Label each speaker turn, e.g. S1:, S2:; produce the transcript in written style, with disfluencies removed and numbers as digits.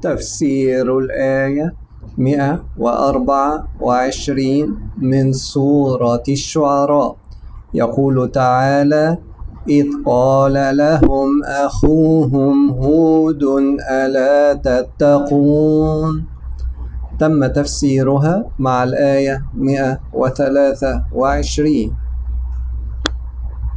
S1: تفسير الآية 124 من سورة الشعراء. يقول تعالى: إذ قال لهم أخوهم هود ألا تتقون. تم تفسيرها مع الآية 123.